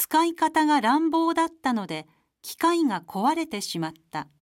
使い方が乱暴だったので機械が壊れてしまった。